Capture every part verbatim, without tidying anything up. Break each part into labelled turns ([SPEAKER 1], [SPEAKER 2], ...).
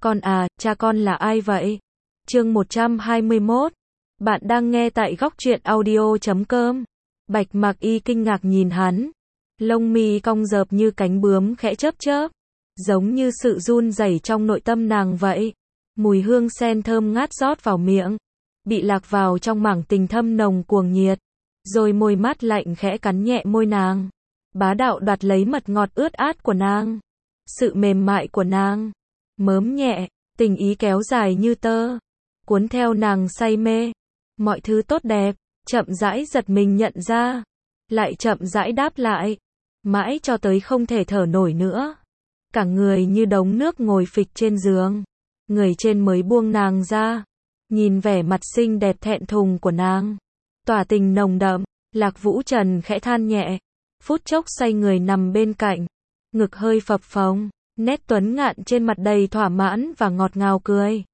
[SPEAKER 1] Con à, cha con là ai vậy? Chương một trăm hai mươi mốt. Bạn đang nghe tại góc truyện audio chấm com. Bạch Mạc Y kinh ngạc nhìn hắn. Lông mi cong rợp như cánh bướm khẽ chớp chớp. Giống như sự run rẩy trong nội tâm nàng vậy. Mùi hương sen thơm ngát rót vào miệng. Bị lạc vào trong mảng tình thâm nồng cuồng nhiệt. Rồi môi mát lạnh khẽ cắn nhẹ môi nàng. Bá đạo đoạt lấy mật ngọt ướt át của nàng. Sự mềm mại của nàng. Mớm nhẹ, tình ý kéo dài như tơ. Cuốn theo nàng say mê. Mọi thứ tốt đẹp, chậm rãi giật mình nhận ra. Lại chậm rãi đáp lại. Mãi cho tới không thể thở nổi nữa. Cả người như đống nước ngồi phịch trên giường. Người trên mới buông nàng ra. Nhìn vẻ mặt xinh đẹp thẹn thùng của nàng. Tỏa tình nồng đậm, Lạc Vũ Trần khẽ than nhẹ. Phút chốc xoay người nằm bên cạnh. Ngực hơi phập phồng. Nét tuấn ngạn trên mặt đầy thỏa mãn và ngọt ngào cười.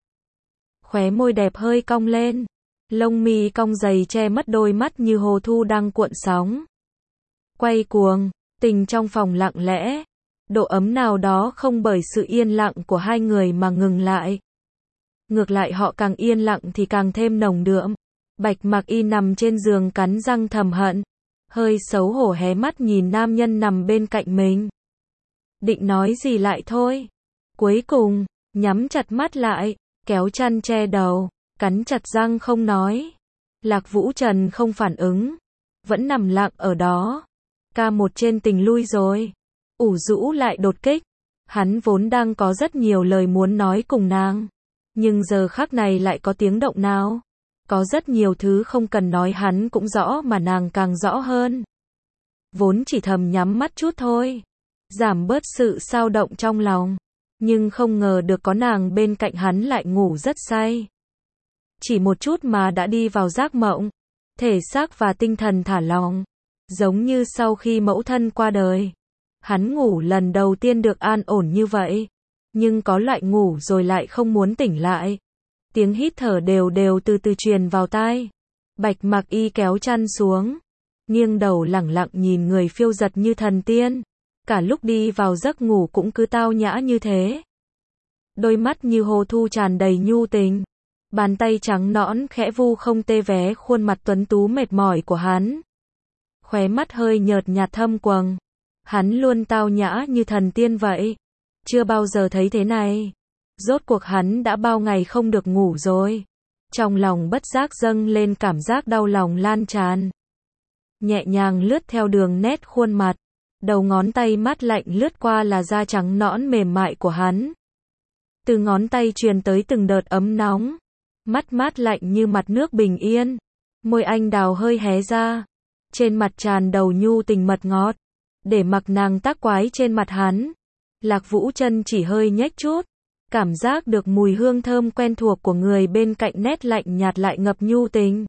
[SPEAKER 1] Khóe môi đẹp hơi cong lên. Lông mi cong dày che mất đôi mắt như hồ thu đang cuộn sóng. Quay cuồng, tình trong phòng lặng lẽ. Độ ấm nào đó không bởi sự yên lặng của hai người mà ngừng lại. Ngược lại họ càng yên lặng thì càng thêm nồng đượm. Bạch Mạc Y nằm trên giường cắn răng thầm hận. Hơi xấu hổ hé mắt nhìn nam nhân nằm bên cạnh mình. Định nói gì lại thôi. Cuối cùng, nhắm chặt mắt lại, kéo chăn che đầu, cắn chặt răng không nói. Lạc Vũ Trần không phản ứng, vẫn nằm lặng ở đó. Ca một trên tình lui rồi. Ủ rũ lại đột kích. Hắn vốn đang có rất nhiều lời muốn nói cùng nàng. Nhưng giờ khắc này lại có tiếng động nào. Có rất nhiều thứ không cần nói hắn cũng rõ mà nàng càng rõ hơn. Vốn chỉ thầm nhắm mắt chút thôi. Giảm bớt sự xao động trong lòng. Nhưng không ngờ được có nàng bên cạnh hắn lại ngủ rất say. Chỉ một chút mà đã đi vào giấc mộng. Thể xác và tinh thần thả lỏng. Giống như sau khi mẫu thân qua đời. Hắn ngủ lần đầu tiên được an ổn như vậy. Nhưng có loại ngủ rồi lại không muốn tỉnh lại. Tiếng hít thở đều đều từ từ truyền vào tai. Bạch Mạc Y kéo chăn xuống. Nghiêng đầu lẳng lặng nhìn người phiêu giật như thần tiên. Cả lúc đi vào giấc ngủ cũng cứ tao nhã như thế. Đôi mắt như hồ thu tràn đầy nhu tình. Bàn tay trắng nõn khẽ vu không tê vé khuôn mặt tuấn tú mệt mỏi của hắn. Khóe mắt hơi nhợt nhạt thâm quầng. Hắn luôn tao nhã như thần tiên vậy. Chưa bao giờ thấy thế này. Rốt cuộc hắn đã bao ngày không được ngủ rồi. Trong lòng bất giác dâng lên cảm giác đau lòng lan tràn. Nhẹ nhàng lướt theo đường nét khuôn mặt. Đầu ngón tay mát lạnh lướt qua là da trắng nõn mềm mại của hắn. Từ ngón tay truyền tới từng đợt ấm nóng. Mắt mát lạnh như mặt nước bình yên. Môi anh đào hơi hé ra. Trên mặt tràn đầu nhu tình mật ngọt. Để mặc nàng tác quái trên mặt hắn. Lạc Vũ Trân chỉ hơi nhếch chút. Cảm giác được mùi hương thơm quen thuộc của người bên cạnh nét lạnh nhạt lại ngập nhu tình.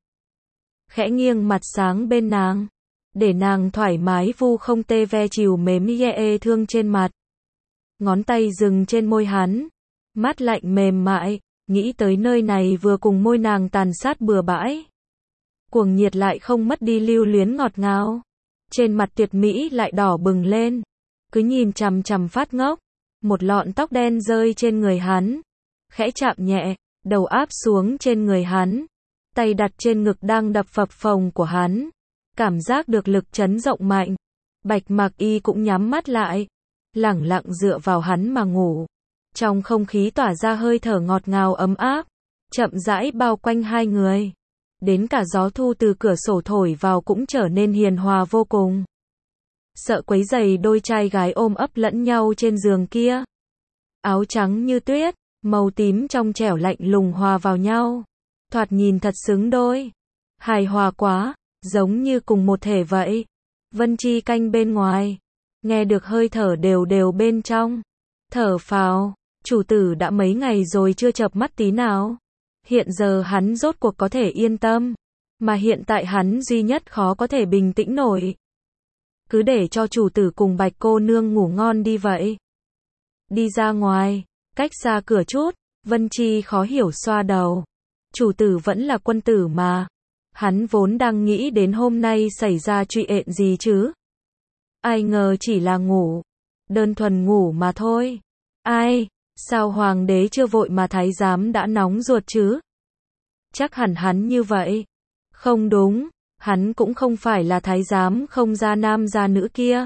[SPEAKER 1] Khẽ nghiêng mặt sáng bên nàng. Để nàng thoải mái vu không tê ve chiều mềm nhẹ thương trên mặt. Ngón tay dừng trên môi hắn. Mát lạnh mềm mại. Nghĩ tới nơi này vừa cùng môi nàng tàn sát bừa bãi. Cuồng nhiệt lại không mất đi lưu luyến ngọt ngào. Trên mặt tuyệt mỹ lại đỏ bừng lên. Cứ nhìn chằm chằm phát ngốc. Một lọn tóc đen rơi trên người hắn. Khẽ chạm nhẹ. Đầu áp xuống trên người hắn. Tay đặt trên ngực đang đập phập phồng của hắn. Cảm giác được lực chấn rộng mạnh. Bạch Mạc Y cũng nhắm mắt lại. Lẳng lặng dựa vào hắn mà ngủ. Trong không khí tỏa ra hơi thở ngọt ngào ấm áp. Chậm rãi bao quanh hai người. Đến cả gió thu từ cửa sổ thổi vào cũng trở nên hiền hòa vô cùng. Sợ quấy rầy đôi trai gái ôm ấp lẫn nhau trên giường kia. Áo trắng như tuyết, màu tím trong trẻo lạnh lùng hòa vào nhau. Thoạt nhìn thật xứng đôi. Hài hòa quá, giống như cùng một thể vậy. Vân Chi canh bên ngoài. Nghe được hơi thở đều đều bên trong. Thở phào, chủ tử đã mấy ngày rồi chưa chợp mắt tí nào. Hiện giờ hắn rốt cuộc có thể yên tâm. Mà hiện tại hắn duy nhất khó có thể bình tĩnh nổi. Cứ để cho chủ tử cùng Bạch cô nương ngủ ngon đi vậy. Đi ra ngoài, cách xa cửa chút, Vân Chi khó hiểu xoa đầu. Chủ tử vẫn là quân tử mà. Hắn vốn đang nghĩ đến hôm nay xảy ra chuyện gì chứ. Ai ngờ chỉ là ngủ. Đơn thuần ngủ mà thôi. Ai, Sao hoàng đế chưa vội mà thái giám đã nóng ruột chứ? Chắc hẳn hắn như vậy. Không đúng, hắn cũng không phải là thái giám không ra nam ra nữ kia.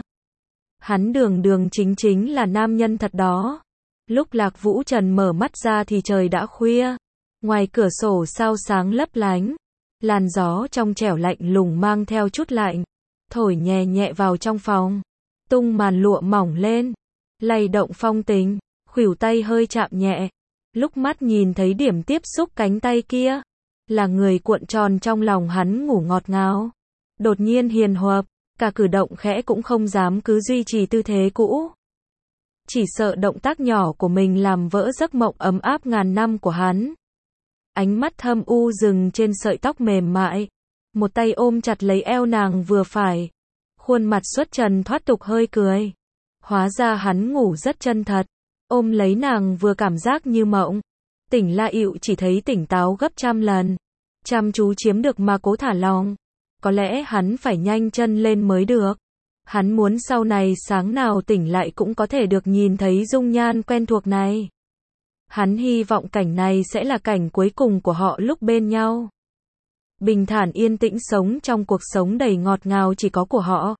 [SPEAKER 1] Hắn đường đường chính chính là nam nhân thật đó. Lúc Lạc Vũ Trần mở mắt ra thì trời đã khuya. Ngoài cửa sổ sao sáng lấp lánh. Làn gió trong trẻo lạnh lùng mang theo chút lạnh. Thổi nhẹ nhẹ vào trong phòng. Tung màn lụa mỏng lên. Lay động phong tình. Khuỷu tay hơi chạm nhẹ. Lúc mắt nhìn thấy điểm tiếp xúc cánh tay kia. Là người cuộn tròn trong lòng hắn ngủ ngọt ngào. Đột nhiên hiền huệp. Cả cử động khẽ cũng không dám cứ duy trì tư thế cũ. Chỉ sợ động tác nhỏ của mình làm vỡ giấc mộng ấm áp ngàn năm của hắn. Ánh mắt thâm u dừng trên sợi tóc mềm mại. Một tay ôm chặt lấy eo nàng vừa phải. Khuôn mặt xuất trần thoát tục hơi cười. Hóa ra hắn ngủ rất chân thật. Ôm lấy nàng vừa cảm giác như mộng. Tỉnh la ịu chỉ thấy tỉnh táo gấp trăm lần. Chăm chú chiếm được mà cố thả lòng. Có lẽ hắn phải nhanh chân lên mới được. Hắn muốn sau này sáng nào tỉnh lại cũng có thể được nhìn thấy dung nhan quen thuộc này. Hắn hy vọng cảnh này sẽ là cảnh cuối cùng của họ lúc bên nhau. Bình thản yên tĩnh sống trong cuộc sống đầy ngọt ngào chỉ có của họ.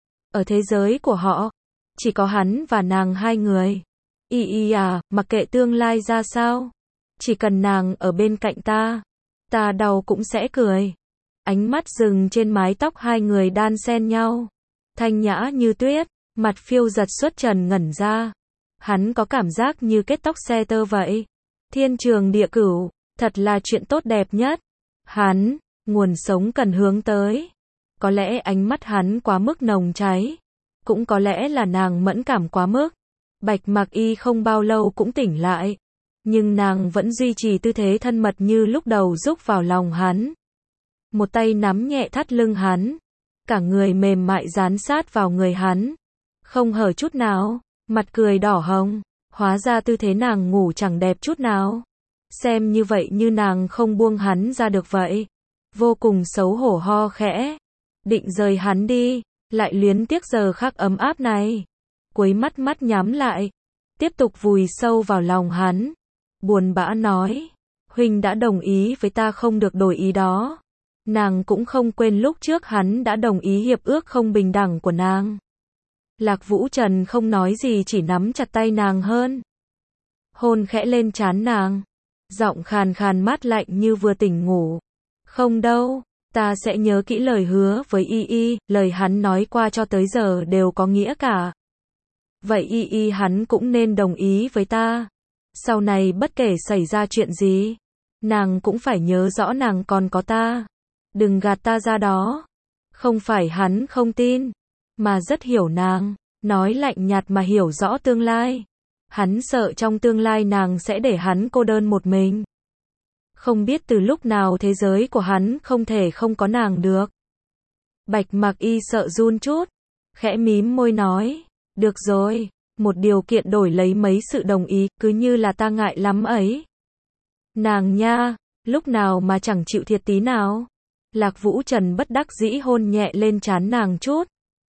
[SPEAKER 1] Ở thế giới của họ, chỉ có hắn và nàng hai người. Y y à, mặc kệ tương lai ra sao. Chỉ cần nàng ở bên cạnh ta, ta đau cũng sẽ cười. Ánh mắt dừng trên mái tóc hai người đan xen nhau. Thanh nhã như tuyết, mặt phiêu giật xuất trần ngẩn ra. Hắn có cảm giác như kết tóc xe tơ vậy. Thiên trường địa cửu, thật là chuyện tốt đẹp nhất. Hắn, nguồn sống cần hướng tới. Có lẽ ánh mắt hắn quá mức nồng cháy. Cũng có lẽ là nàng mẫn cảm quá mức. Bạch Mặc Y không bao lâu cũng tỉnh lại. Nhưng nàng vẫn duy trì tư thế thân mật như lúc đầu rúc vào lòng hắn. Một tay nắm nhẹ thắt lưng hắn. Cả người mềm mại dán sát vào người hắn. Không hở chút nào. Mặt cười đỏ hồng. Hóa ra tư thế nàng ngủ chẳng đẹp chút nào. Xem như vậy như nàng không buông hắn ra được vậy. Vô cùng xấu hổ ho khẽ. Định rời hắn đi. Lại luyến tiếc giờ khắc ấm áp này. Quấy mắt mắt nhắm lại. Tiếp tục vùi sâu vào lòng hắn. Buồn bã nói. Huynh đã đồng ý với ta không được đổi ý đó. Nàng cũng không quên lúc trước hắn đã đồng ý hiệp ước không bình đẳng của nàng. Lạc Vũ Trần không nói gì chỉ nắm chặt tay nàng hơn. Hôn khẽ lên trán nàng. Giọng khàn khàn mát lạnh như vừa tỉnh ngủ. Không đâu, ta sẽ nhớ kỹ lời hứa với Y Y, lời hắn nói qua cho tới giờ đều có nghĩa cả. Vậy Y Y hắn cũng nên đồng ý với ta. Sau này bất kể xảy ra chuyện gì, nàng cũng phải nhớ rõ nàng còn có ta. Đừng gạt ta ra đó. Không phải hắn không tin, mà rất hiểu nàng, nói lạnh nhạt mà hiểu rõ tương lai. Hắn sợ trong tương lai nàng sẽ để hắn cô đơn một mình. Không biết từ lúc nào thế giới của hắn không thể không có nàng được. Bạch Mặc Y sợ run chút, khẽ mím môi nói, được rồi, một điều kiện đổi lấy mấy sự đồng ý, cứ như là ta ngại lắm ấy. Nàng nha, lúc nào mà chẳng chịu thiệt tí nào. Lạc Vũ Trần bất đắc dĩ hôn nhẹ lên trán nàng chút.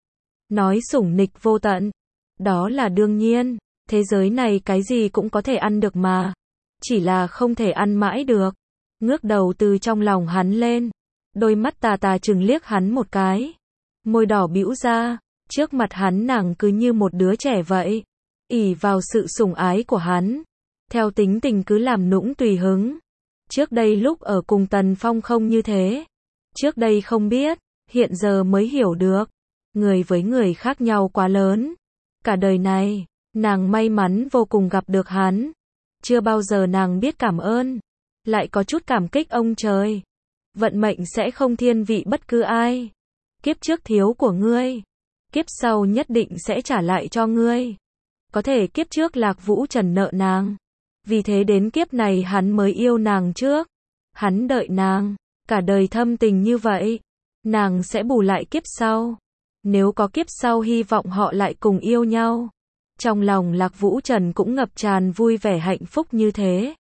[SPEAKER 1] Nói sủng nịch vô tận. Đó là đương nhiên, thế giới này cái gì cũng có thể ăn được mà. Chỉ là không thể ăn mãi được. Ngước đầu từ trong lòng hắn lên. Đôi mắt tà tà chừng liếc hắn một cái. Môi đỏ bĩu ra. Trước mặt hắn nàng cứ như một đứa trẻ vậy. Ỷ vào sự sủng ái của hắn. Theo tính tình cứ làm nũng tùy hứng. Trước đây lúc ở cùng Tần Phong không như thế. Trước đây không biết, hiện giờ mới hiểu được. Người với người khác nhau quá lớn. Cả đời này, nàng may mắn vô cùng gặp được hắn. Chưa bao giờ nàng biết cảm ơn. Lại có chút cảm kích ông trời. Vận mệnh sẽ không thiên vị bất cứ ai. Kiếp trước thiếu của ngươi. Kiếp sau nhất định sẽ trả lại cho ngươi. Có thể kiếp trước Lạc Vũ Trần nợ nàng. Vì thế đến kiếp này hắn mới yêu nàng trước. Hắn đợi nàng. Cả đời thâm tình như vậy. Nàng sẽ bù lại kiếp sau. Nếu có kiếp sau hy vọng họ lại cùng yêu nhau. Trong lòng Lạc Vũ Trần cũng ngập tràn vui vẻ hạnh phúc như thế.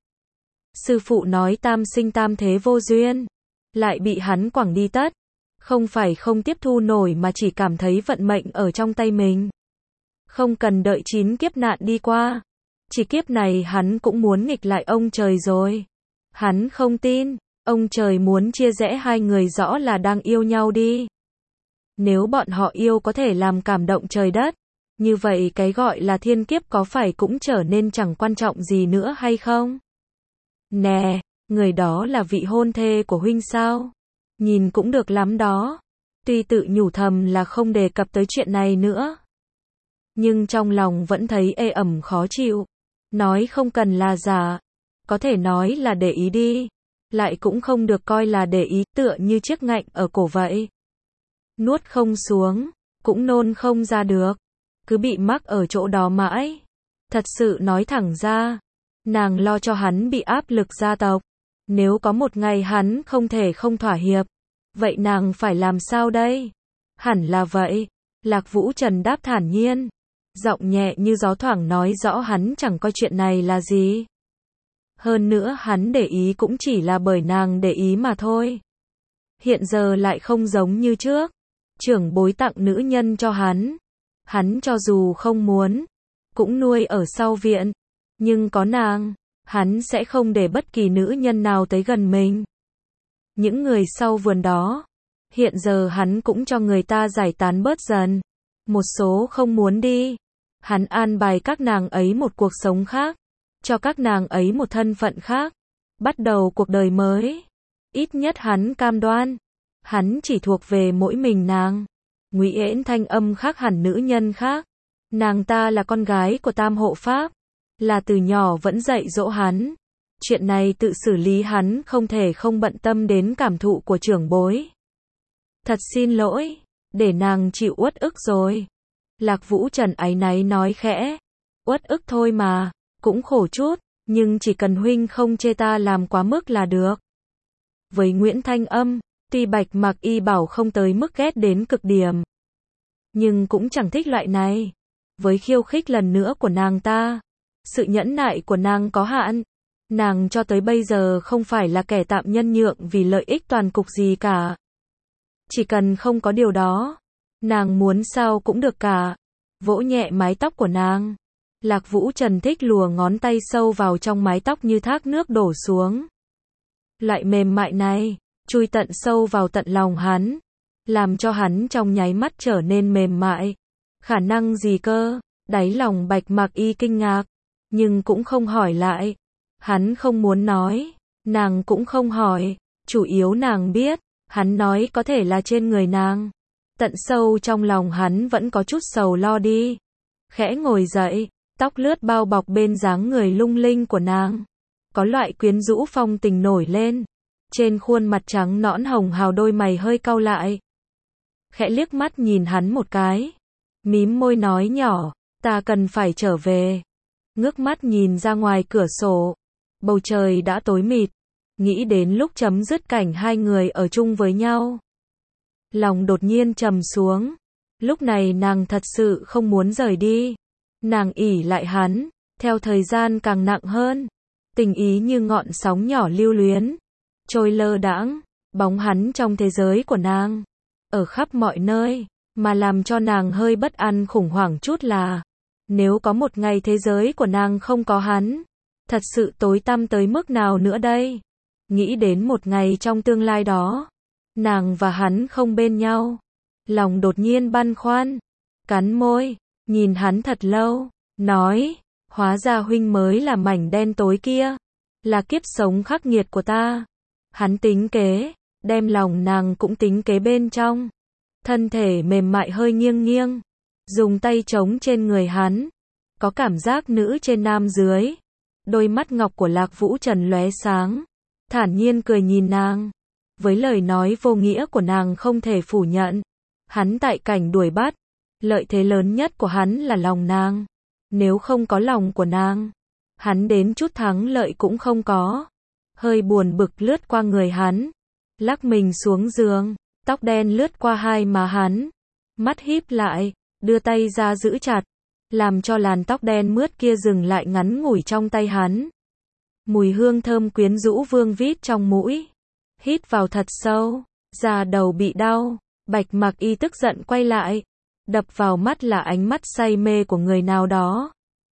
[SPEAKER 1] Sư phụ nói tam sinh tam thế vô duyên. Lại bị hắn quẳng đi tất. Không phải không tiếp thu nổi mà chỉ cảm thấy vận mệnh ở trong tay mình. Không cần đợi chín kiếp nạn đi qua. Chỉ kiếp này hắn cũng muốn nghịch lại ông trời rồi. Hắn không tin, ông trời muốn chia rẽ hai người rõ là đang yêu nhau đi. Nếu bọn họ yêu có thể làm cảm động trời đất, như vậy cái gọi là thiên kiếp có phải cũng trở nên chẳng quan trọng gì nữa hay không? Nè, người đó là vị hôn thê của huynh sao? Nhìn cũng được lắm đó. Tuy tự nhủ thầm là không đề cập tới chuyện này nữa, nhưng trong lòng vẫn thấy ê ẩm khó chịu. Nói không cần là giả, có thể nói là để ý đi, lại cũng không được coi là để ý, tựa như chiếc ngạnh ở cổ vậy. Nuốt không xuống, cũng nôn không ra được, cứ bị mắc ở chỗ đó mãi. Thật sự nói thẳng ra, nàng lo cho hắn bị áp lực gia tộc. Nếu có một ngày hắn không thể không thỏa hiệp, vậy nàng phải làm sao đây? Hẳn là vậy. Lạc Vũ Trần đáp thản nhiên, giọng nhẹ như gió thoảng nói rõ hắn chẳng coi chuyện này là gì. Hơn nữa hắn để ý cũng chỉ là bởi nàng để ý mà thôi. Hiện giờ lại không giống như trước. Trưởng bối tặng nữ nhân cho hắn. Hắn cho dù không muốn, cũng nuôi ở sau viện. Nhưng có nàng, hắn sẽ không để bất kỳ nữ nhân nào tới gần mình. Những người sau vườn đó, hiện giờ hắn cũng cho người ta giải tán bớt dần. Một số không muốn đi, hắn an bài các nàng ấy một cuộc sống khác, cho các nàng ấy một thân phận khác, bắt đầu cuộc đời mới. Ít nhất hắn cam đoan, hắn chỉ thuộc về mỗi mình nàng. Ngụy Yễn thanh âm khác hẳn nữ nhân khác. Nàng ta là con gái của Tam Hộ Pháp, là từ nhỏ vẫn dạy dỗ hắn. Chuyện này tự xử lý hắn không thể không bận tâm đến cảm thụ của trưởng bối. Thật xin lỗi, để nàng chịu uất ức rồi. Lạc Vũ Trần áy náy nói khẽ. Uất ức thôi mà, cũng khổ chút, nhưng chỉ cần huynh không chê ta làm quá mức là được. Với Nguyễn Thanh Âm, tuy Bạch Mạc Y bảo không tới mức ghét đến cực điểm, nhưng cũng chẳng thích loại này. Với khiêu khích lần nữa của nàng ta, sự nhẫn nại của nàng có hạn. Nàng cho tới bây giờ không phải là kẻ tạm nhân nhượng vì lợi ích toàn cục gì cả. Chỉ cần không có điều đó, nàng muốn sao cũng được cả. Vỗ nhẹ mái tóc của nàng. Lạc Vũ Trần thích lùa ngón tay sâu vào trong mái tóc như thác nước đổ xuống. Loại mềm mại này, chui tận sâu vào tận lòng hắn, làm cho hắn trong nháy mắt trở nên mềm mại. Khả năng gì cơ? Đáy lòng Bạch Mạc Y kinh ngạc, nhưng cũng không hỏi lại. Hắn không muốn nói, nàng cũng không hỏi, chủ yếu nàng biết, hắn nói có thể là trên người nàng. Tận sâu trong lòng hắn vẫn có chút sầu lo đi. Khẽ ngồi dậy, tóc lướt bao bọc bên dáng người lung linh của nàng. Có loại quyến rũ phong tình nổi lên. Trên khuôn mặt trắng nõn hồng hào đôi mày hơi cau lại. Khẽ liếc mắt nhìn hắn một cái. Mím môi nói nhỏ, ta cần phải trở về. Ngước mắt nhìn ra ngoài cửa sổ. Bầu trời đã tối mịt. Nghĩ đến lúc chấm dứt cảnh hai người ở chung với nhau. Lòng đột nhiên trầm xuống. Lúc này nàng thật sự không muốn rời đi. Nàng ỷ lại hắn, theo thời gian càng nặng hơn. Tình ý như ngọn sóng nhỏ lưu luyến, trôi lơ đãng, bóng hắn trong thế giới của nàng, ở khắp mọi nơi, mà làm cho nàng hơi bất an khủng hoảng chút là, nếu có một ngày thế giới của nàng không có hắn, thật sự tối tăm tới mức nào nữa đây? Nghĩ đến một ngày trong tương lai đó, nàng và hắn không bên nhau, lòng đột nhiên băn khoăn, cắn môi, nhìn hắn thật lâu, nói, hóa ra huynh mới là mảnh đen tối kia, là kiếp sống khắc nghiệt của ta. Hắn tính kế, đem lòng nàng cũng tính kế bên trong. Thân thể mềm mại hơi nghiêng nghiêng, dùng tay chống trên người hắn, có cảm giác nữ trên nam dưới. Đôi mắt ngọc của Lạc Vũ Trần lóe sáng, thản nhiên cười nhìn nàng. Với lời nói vô nghĩa của nàng không thể phủ nhận. Hắn tại cảnh đuổi bắt, lợi thế lớn nhất của hắn là lòng nàng. Nếu không có lòng của nàng, hắn đến chút thắng lợi cũng không có. Hơi buồn bực lướt qua người hắn, lắc mình xuống giường, tóc đen lướt qua hai má hắn, mắt híp lại, đưa tay ra giữ chặt, làm cho làn tóc đen mướt kia dừng lại ngắn ngủi trong tay hắn. Mùi hương thơm quyến rũ vương vít trong mũi, hít vào thật sâu, da đầu bị đau. Bạch Mạc Y tức giận quay lại, đập vào mắt là ánh mắt say mê của người nào đó.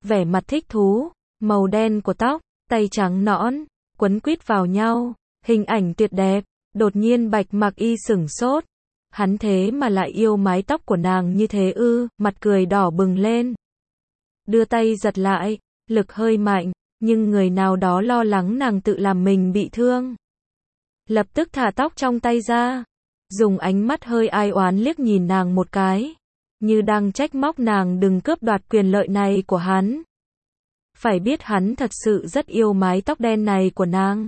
[SPEAKER 1] vẻ mặt thích thú, màu đen của tóc, tay trắng nõn, quấn quýt vào nhau, hình ảnh tuyệt đẹp. Đột nhiên Bạch Mặc Y sửng sốt, hắn thế mà lại yêu mái tóc của nàng như thế ư, mặt cười đỏ bừng lên. Đưa tay giật lại, lực hơi mạnh, nhưng người nào đó lo lắng nàng tự làm mình bị thương. Lập tức thả tóc trong tay ra, dùng ánh mắt hơi ai oán liếc nhìn nàng một cái, như đang trách móc nàng đừng cướp đoạt quyền lợi này của hắn. Phải biết hắn thật sự rất yêu mái tóc đen này của nàng.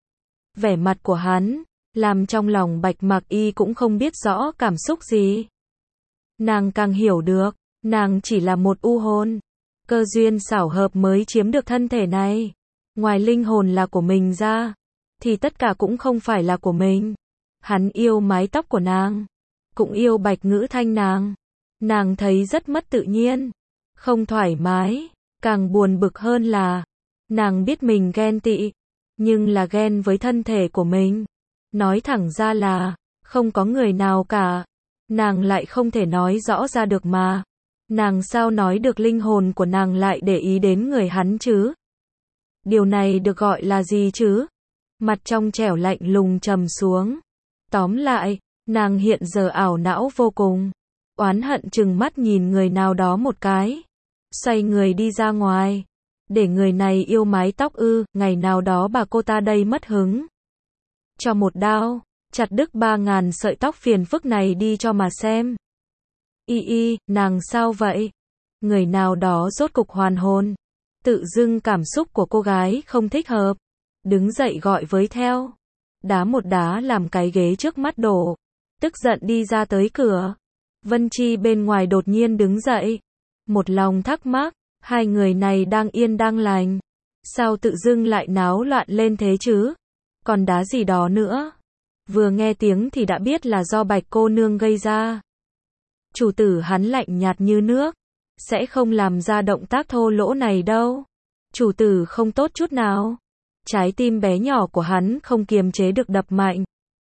[SPEAKER 1] Vẻ mặt của hắn, làm trong lòng Bạch Mặc Y cũng không biết rõ cảm xúc gì. Nàng càng hiểu được, nàng chỉ là một u hồn, cơ duyên xảo hợp mới chiếm được thân thể này. Ngoài linh hồn là của mình ra, thì tất cả cũng không phải là của mình. Hắn yêu mái tóc của nàng, cũng yêu Bạch Ngữ Thanh nàng. Nàng thấy rất mất tự nhiên, không thoải mái, càng buồn bực hơn là, nàng biết mình ghen tị, nhưng là ghen với thân thể của mình. Nói thẳng ra là, không có người nào cả. Nàng lại không thể nói rõ ra được mà. Nàng sao nói được linh hồn của nàng lại để ý đến người hắn chứ? Điều này được gọi là gì chứ? Mặt trong trẻo lạnh lùng trầm xuống. Tóm lại, nàng hiện giờ ảo não vô cùng. Oán hận chừng mắt nhìn người nào đó một cái. Xoay người đi ra ngoài. Để người này yêu mái tóc ư, ngày nào đó bà cô ta đây mất hứng. Cho một đao, chặt đứt ba ngàn sợi tóc phiền phức này đi cho mà xem. Y y, nàng sao vậy? Người nào đó rốt cục hoàn hồn. Tự dưng cảm xúc của cô gái không thích hợp. Đứng dậy gọi với theo. Đá một đá làm cái ghế trước mắt đổ. Tức giận đi ra tới cửa. Vân Chi bên ngoài đột nhiên đứng dậy. Một lòng thắc mắc, hai người này đang yên đang lành. Sao tự dưng lại náo loạn lên thế chứ? Còn đá gì đó nữa? Vừa nghe tiếng thì đã biết là do Bạch cô nương gây ra. Chủ tử hắn lạnh nhạt như nước, sẽ không làm ra động tác thô lỗ này đâu. Chủ tử không tốt chút nào. Trái tim bé nhỏ của hắn không kiềm chế được đập mạnh.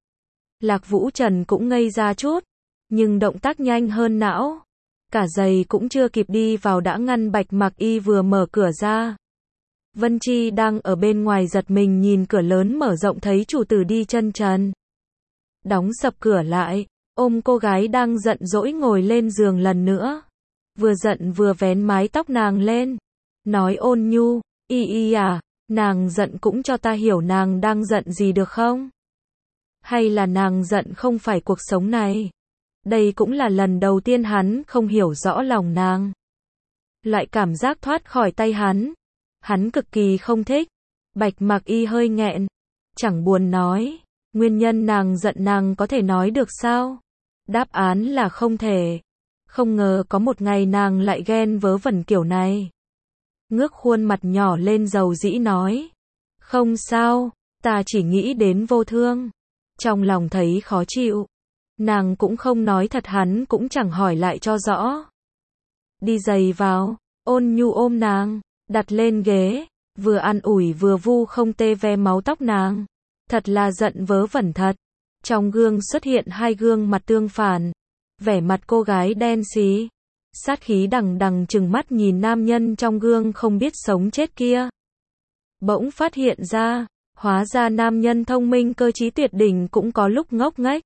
[SPEAKER 1] Lạc Vũ Trần cũng ngây ra chút, nhưng động tác nhanh hơn não. Cả giày cũng chưa kịp đi vào đã ngăn Bạch Mặc Y vừa mở cửa ra. Vân Chi đang ở bên ngoài giật mình nhìn cửa lớn mở rộng thấy chủ tử đi chân trần. Đóng sập cửa lại, ôm cô gái đang giận dỗi ngồi lên giường lần nữa. Vừa giận vừa vén mái tóc nàng lên. Nói ôn nhu, y y à, nàng giận cũng cho ta hiểu nàng đang giận gì được không? Hay là nàng giận không phải cuộc sống này? Đây cũng là lần đầu tiên hắn không hiểu rõ lòng nàng. Loại cảm giác thoát khỏi tay hắn. Hắn cực kỳ không thích. Bạch Mặc Y hơi nghẹn. Chẳng buồn nói. Nguyên nhân nàng giận nàng có thể nói được sao? Đáp án là không thể. Không ngờ có một ngày nàng lại ghen vớ vẩn kiểu này. Ngước khuôn mặt nhỏ lên dầu dĩ nói. Không sao, ta chỉ nghĩ đến vô thương. Trong lòng thấy khó chịu. Nàng cũng không nói thật hắn cũng chẳng hỏi lại cho rõ. Đi giày vào, ôn nhu ôm nàng, đặt lên ghế, vừa an ủi vừa vu không tê ve máu tóc nàng. Thật là giận vớ vẩn thật. Trong gương xuất hiện hai gương mặt tương phản. Vẻ mặt cô gái đen xí. Sát khí đằng đằng trừng mắt nhìn nam nhân trong gương không biết sống chết kia. Bỗng phát hiện ra, hóa ra nam nhân thông minh cơ trí tuyệt đỉnh cũng có lúc ngốc nghếch.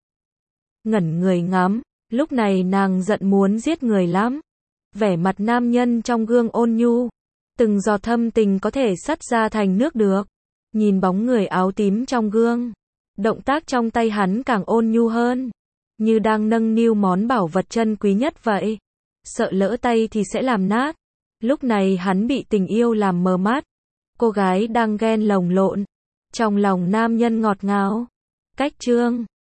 [SPEAKER 1] Ngẩn người ngắm, lúc này nàng giận muốn giết người lắm. Vẻ mặt nam nhân trong gương ôn nhu. Từng giọt thâm tình có thể sắt ra thành nước được. Nhìn bóng người áo tím trong gương. Động tác trong tay hắn càng ôn nhu hơn. Như đang nâng niu món bảo vật chân quý nhất vậy. Sợ lỡ tay thì sẽ làm nát. Lúc này hắn bị tình yêu làm mờ mắt. Cô gái đang ghen lồng lộn. Trong lòng nam nhân ngọt ngào. Cách chương